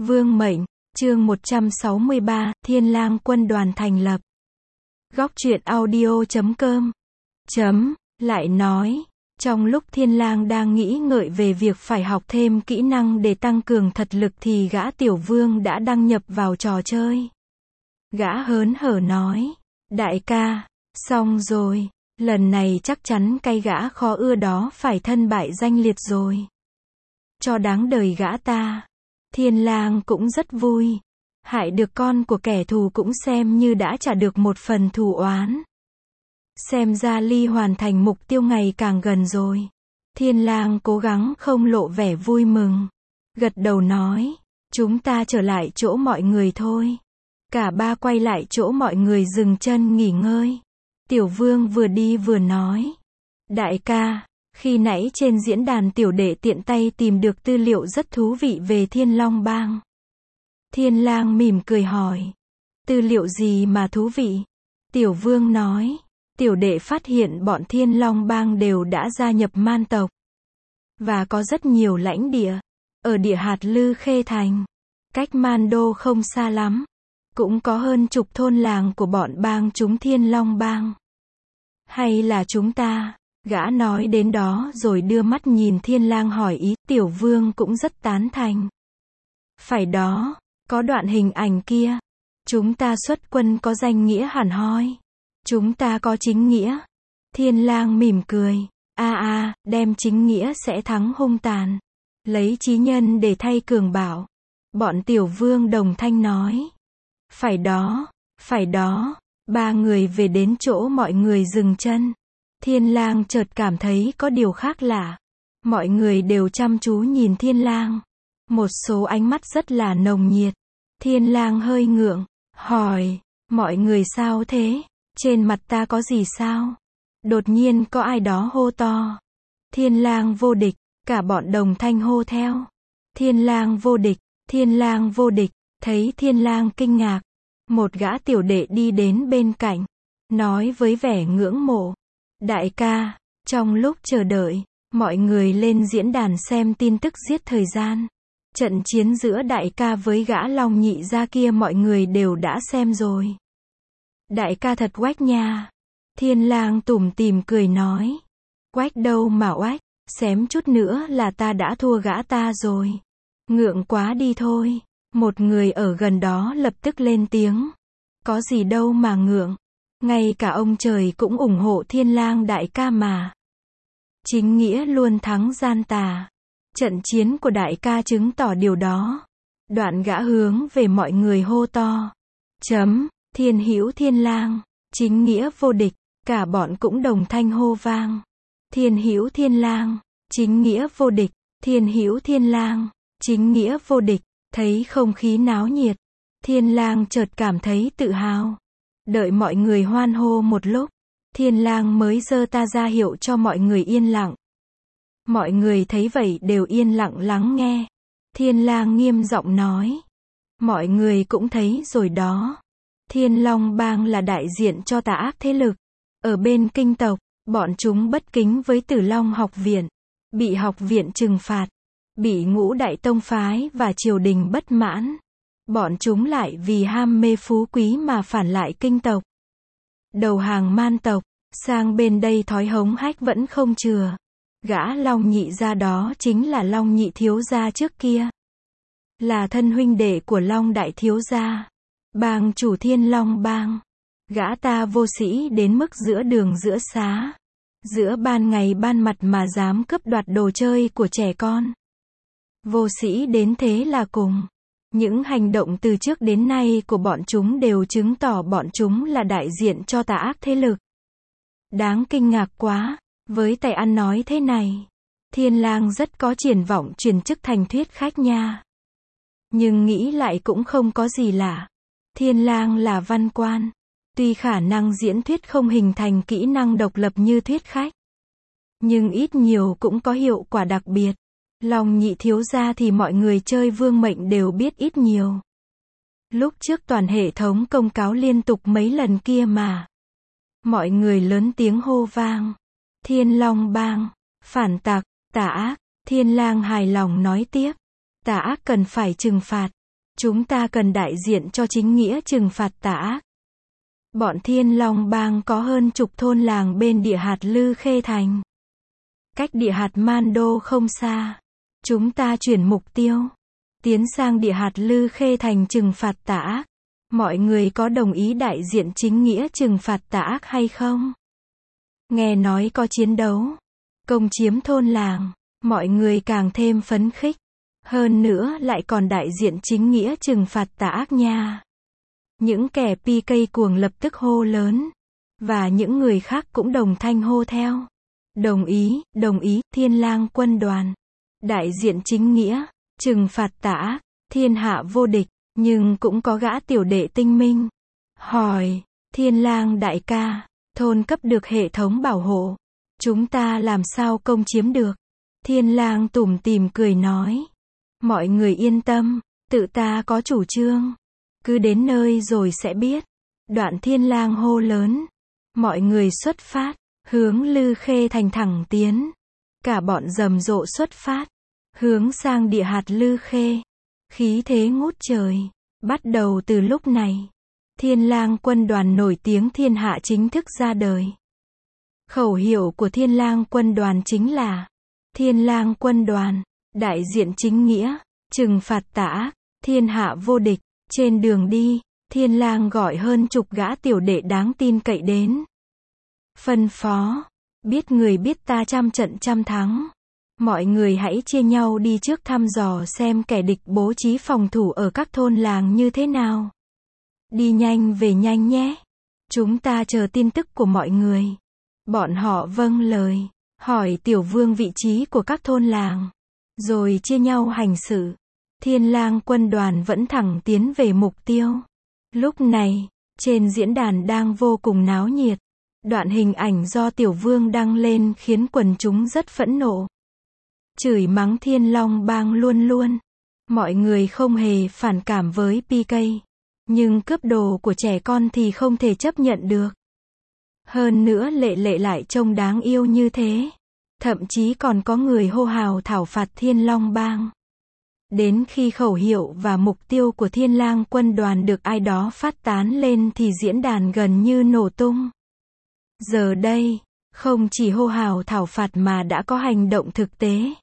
Vương mệnh, chương 163, Thiên Lang quân đoàn thành lập. Góc truyện audio.com lại nói, trong lúc Thiên Lang đang nghĩ ngợi về việc phải học thêm kỹ năng để tăng cường thật lực thì gã tiểu vương đã đăng nhập vào trò chơi. Gã hớn hở nói, đại ca, xong rồi, lần này chắc chắn cái gã khó ưa đó phải thân bại danh liệt rồi. Cho đáng đời gã ta. Thiên Lang cũng rất vui. Hại được con của kẻ thù cũng xem như đã trả được một phần thù oán. Xem ra ly hoàn thành mục tiêu ngày càng gần rồi. Thiên Lang cố gắng không lộ vẻ vui mừng. Gật đầu nói, chúng ta trở lại chỗ mọi người thôi. Cả ba quay lại chỗ mọi người dừng chân nghỉ ngơi. Tiểu vương vừa đi vừa nói, đại ca, khi nãy trên diễn đàn tiểu đệ tiện tay tìm được tư liệu rất thú vị về Thiên Long Bang. Thiên Lang mỉm cười hỏi, tư liệu gì mà thú vị? Tiểu vương nói, tiểu đệ phát hiện bọn Thiên Long Bang đều đã gia nhập man tộc. Và có rất nhiều lãnh địa. Ở địa hạt Lư Khê Thành. Cách Man Đô không xa lắm. Cũng có hơn chục thôn làng của bọn bang chúng Thiên Long Bang. Hay là chúng ta? Gã nói đến đó rồi đưa mắt nhìn Thiên Lang hỏi ý, tiểu vương cũng rất tán thành. Phải đó, có đoạn hình ảnh kia. Chúng ta xuất quân có danh nghĩa hẳn hoi. Chúng ta có chính nghĩa. Thiên Lang mỉm cười. Đem chính nghĩa sẽ thắng hung tàn. Lấy chí nhân để thay cường bảo. Bọn tiểu vương đồng thanh nói. Phải đó. Ba người về đến chỗ mọi người dừng chân. Thiên Lang chợt cảm thấy có điều khác lạ. Mọi người đều chăm chú nhìn Thiên Lang. Một số ánh mắt rất là nồng nhiệt. Thiên Lang hơi ngượng, hỏi, mọi người sao thế? Trên mặt ta có gì sao? Đột nhiên có ai đó hô to. Thiên Lang vô địch, cả bọn đồng thanh hô theo. Thiên Lang vô địch, Thiên Lang vô địch, thấy Thiên Lang kinh ngạc. Một gã tiểu đệ đi đến bên cạnh, nói với vẻ ngưỡng mộ. Đại ca, trong lúc chờ đợi, mọi người lên diễn đàn xem tin tức giết thời gian. Trận chiến giữa đại ca với gã Long Nhị gia kia mọi người đều đã xem rồi. Đại ca thật oách nha. Thiên Lang tủm tỉm cười nói. Oách đâu mà oách, xém chút nữa là ta đã thua gã ta rồi. Ngượng quá đi thôi. Một người ở gần đó lập tức lên tiếng. Có gì đâu mà ngượng. Ngay cả ông trời cũng ủng hộ Thiên Lang đại ca mà. Chính nghĩa luôn thắng gian tà. Trận chiến của đại ca chứng tỏ điều đó. Đoạn gã hướng về mọi người hô to. Thiên hữu Thiên Lang. Chính nghĩa vô địch. Cả bọn cũng đồng thanh hô vang. Thiên hữu Thiên Lang. Chính nghĩa vô địch. Thiên hữu Thiên Lang. Chính nghĩa vô địch. Thấy không khí náo nhiệt. Thiên Lang chợt cảm thấy tự hào. Đợi mọi người hoan hô một lúc. Thiên Lang mới giơ ta ra hiệu cho mọi người yên lặng. Mọi người thấy vậy đều yên lặng lắng nghe. Thiên Lang nghiêm giọng nói. Mọi người cũng thấy rồi đó. Thiên Long Bang là đại diện cho tà ác thế lực. Ở bên Kinh tộc, bọn chúng bất kính với Tử Long học viện. Bị học viện trừng phạt. Bị Ngũ Đại tông phái và triều đình bất mãn. Bọn chúng lại vì ham mê phú quý mà phản lại Kinh tộc. Đầu hàng man tộc, sang bên đây thói hống hách vẫn không chừa. Gã Long Nhị gia đó chính là Long Nhị thiếu gia trước kia. Là thân huynh đệ của Long Đại thiếu gia. Bang chủ Thiên Long Bang. Gã ta vô sĩ đến mức giữa đường giữa xá. Giữa ban ngày ban mặt mà dám cướp đoạt đồ chơi của trẻ con. Vô sĩ đến thế là cùng. Những hành động từ trước đến nay của bọn chúng đều chứng tỏ bọn chúng là đại diện cho tà ác thế lực. Đáng kinh ngạc quá. Với tài ăn nói thế này, Thiên Lang rất có triển vọng chuyển chức thành thuyết khách nha. Nhưng nghĩ lại cũng không có gì lạ. Thiên Lang là văn quan. Tuy khả năng diễn thuyết không hình thành kỹ năng độc lập như thuyết khách. Nhưng ít nhiều cũng có hiệu quả đặc biệt. Long Nhị thiếu gia thì mọi người chơi vương mệnh đều biết ít nhiều. Lúc trước toàn hệ thống công cáo liên tục mấy lần kia mà. Mọi người lớn tiếng hô vang. Thiên Long Bang, phản tặc, tà ác. Thiên Lang hài lòng nói tiếp. Tà ác cần phải trừng phạt. Chúng ta cần đại diện cho chính nghĩa trừng phạt tà ác. Bọn Thiên Long Bang có hơn chục thôn làng bên địa hạt Lư Khê Thành. Cách địa hạt Mando không xa. Chúng ta chuyển mục tiêu. Tiến sang địa hạt Lư Khê Thành trừng phạt tà ác. Mọi người có đồng ý đại diện chính nghĩa trừng phạt tà ác hay không? Nghe nói có chiến đấu, công chiếm thôn làng, mọi người càng thêm phấn khích. Hơn nữa lại còn đại diện chính nghĩa trừng phạt tà ác nha. Những kẻ PK cuồng lập tức hô lớn. Và những người khác cũng đồng thanh hô theo. Đồng ý, Thiên Lang quân đoàn. Đại diện chính nghĩa, trừng phạt tà ác, thiên hạ vô địch. Nhưng cũng có gã tiểu đệ tinh minh. Hỏi, Thiên Lang đại ca, thôn cấp được hệ thống bảo hộ. Chúng ta làm sao công chiếm được? Thiên Lang tủm tỉm cười nói. Mọi người yên tâm, tự ta có chủ trương. Cứ đến nơi rồi sẽ biết. Đoạn Thiên Lang hô lớn. Mọi người xuất phát, hướng Lư Khê Thành thẳng tiến. Cả bọn rầm rộ xuất phát, hướng sang địa hạt Lư Khê. Khí thế ngút trời. Bắt đầu từ lúc này, Thiên Lang quân đoàn nổi tiếng thiên hạ chính thức ra đời. Khẩu hiệu của Thiên Lang quân đoàn chính là Thiên Lang quân đoàn, đại diện chính nghĩa, trừng phạt tà ác, thiên hạ vô địch. Trên đường đi, Thiên Lang gọi hơn chục gã tiểu đệ đáng tin cậy đến. Phân phó, biết người biết ta trăm trận trăm thắng. Mọi người hãy chia nhau đi trước thăm dò xem kẻ địch bố trí phòng thủ ở các thôn làng như thế nào. Đi nhanh về nhanh nhé. Chúng ta chờ tin tức của mọi người. Bọn họ vâng lời, hỏi Tiểu Vương vị trí của các thôn làng. Rồi chia nhau hành sự. Thiên Lang quân đoàn vẫn thẳng tiến về mục tiêu. Lúc này, trên diễn đàn đang vô cùng náo nhiệt. Đoạn hình ảnh do Tiểu Vương đăng lên khiến quần chúng rất phẫn nộ. Chửi mắng Thiên Long Bang luôn luôn. Mọi người không hề phản cảm với PK. Nhưng cướp đồ của trẻ con thì không thể chấp nhận được. Hơn nữa Lệ Lệ lại trông đáng yêu như thế. Thậm chí còn có người hô hào thảo phạt Thiên Long Bang. Đến khi khẩu hiệu và mục tiêu của Thiên Lang quân đoàn được ai đó phát tán lên thì diễn đàn gần như nổ tung. Giờ đây, không chỉ hô hào thảo phạt mà đã có hành động thực tế.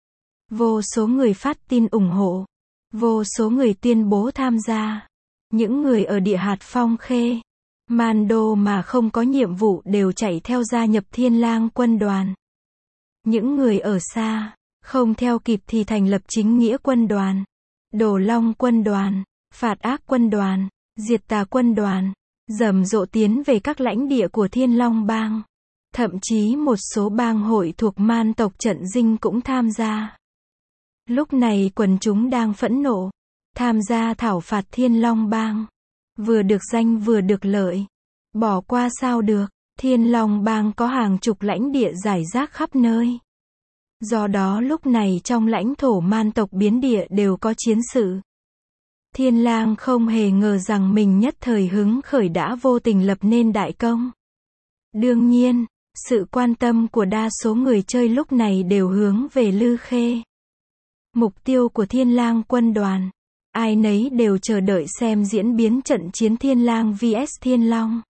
Vô số người phát tin ủng hộ. Vô số người tuyên bố tham gia. Những người ở địa hạt Phong Khê, Mando mà không có nhiệm vụ đều chạy theo gia nhập Thiên Lang quân đoàn. Những người ở xa, không theo kịp thì thành lập chính nghĩa quân đoàn, Đồ Long quân đoàn, phạt ác quân đoàn, diệt tà quân đoàn, rầm rộ tiến về các lãnh địa của Thiên Long Bang. Thậm chí một số bang hội thuộc man tộc Trận Dinh cũng tham gia. Lúc này quần chúng đang phẫn nộ, tham gia thảo phạt Thiên Long Bang. Vừa được danh vừa được lợi. Bỏ qua sao được, Thiên Long Bang có hàng chục lãnh địa rải rác khắp nơi. Do đó lúc này trong lãnh thổ man tộc biến địa đều có chiến sự. Thiên Lang không hề ngờ rằng mình nhất thời hứng khởi đã vô tình lập nên đại công. Đương nhiên, sự quan tâm của đa số người chơi lúc này đều hướng về Lư Khê. Mục tiêu của Thiên Lang quân đoàn, ai nấy đều chờ đợi xem diễn biến trận chiến Thiên Lang vs Thiên Long.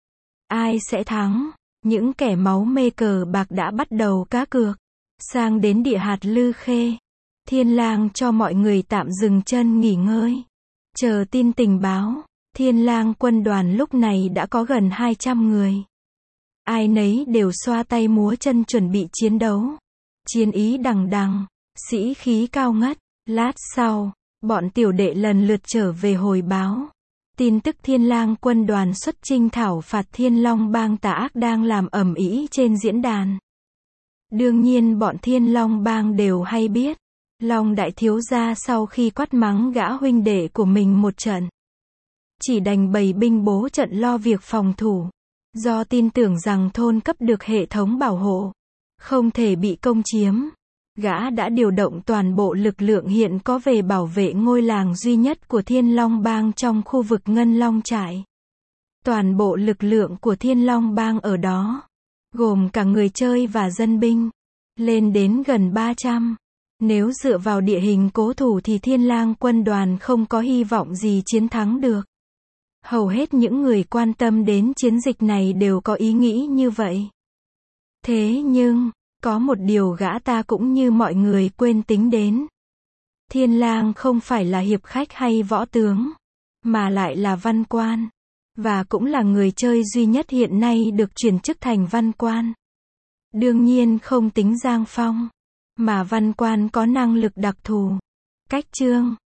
Ai sẽ thắng? Những kẻ máu mê cờ bạc đã bắt đầu cá cược. Sang đến địa hạt Lư Khê, Thiên Lang cho mọi người tạm dừng chân nghỉ ngơi. Chờ tin tình báo, Thiên Lang quân đoàn lúc này đã có gần 200 người. Ai nấy đều xoa tay múa chân chuẩn bị chiến đấu. Chiến ý đằng đằng, sĩ khí cao ngất. Lát sau, bọn tiểu đệ lần lượt trở về hồi báo. Tin tức Thiên Lang quân đoàn xuất chinh thảo phạt Thiên Long Bang tà ác đang làm ầm ĩ trên diễn đàn. Đương nhiên bọn Thiên Long Bang đều hay biết. Long đại thiếu gia sau khi quát mắng gã huynh đệ của mình một trận, chỉ đành bày binh bố trận lo việc phòng thủ. Do tin tưởng rằng thôn cấp được hệ thống bảo hộ, không thể bị công chiếm, gã đã điều động toàn bộ lực lượng hiện có về bảo vệ ngôi làng duy nhất của Thiên Long Bang trong khu vực Ngân Long Trại. Toàn bộ lực lượng của Thiên Long Bang ở đó, gồm cả người chơi và dân binh, lên đến gần 300. Nếu dựa vào địa hình cố thủ thì Thiên Lang quân đoàn không có hy vọng gì chiến thắng được. Hầu hết những người quan tâm đến chiến dịch này đều có ý nghĩ như vậy. Thế nhưng, có một điều gã ta cũng như mọi người quên tính đến. Thiên Lang không phải là hiệp khách hay võ tướng, mà lại là văn quan. Và cũng là người chơi duy nhất hiện nay được chuyển chức thành văn quan. Đương nhiên không tính Giang Phong, mà văn quan có năng lực đặc thù. Cách chương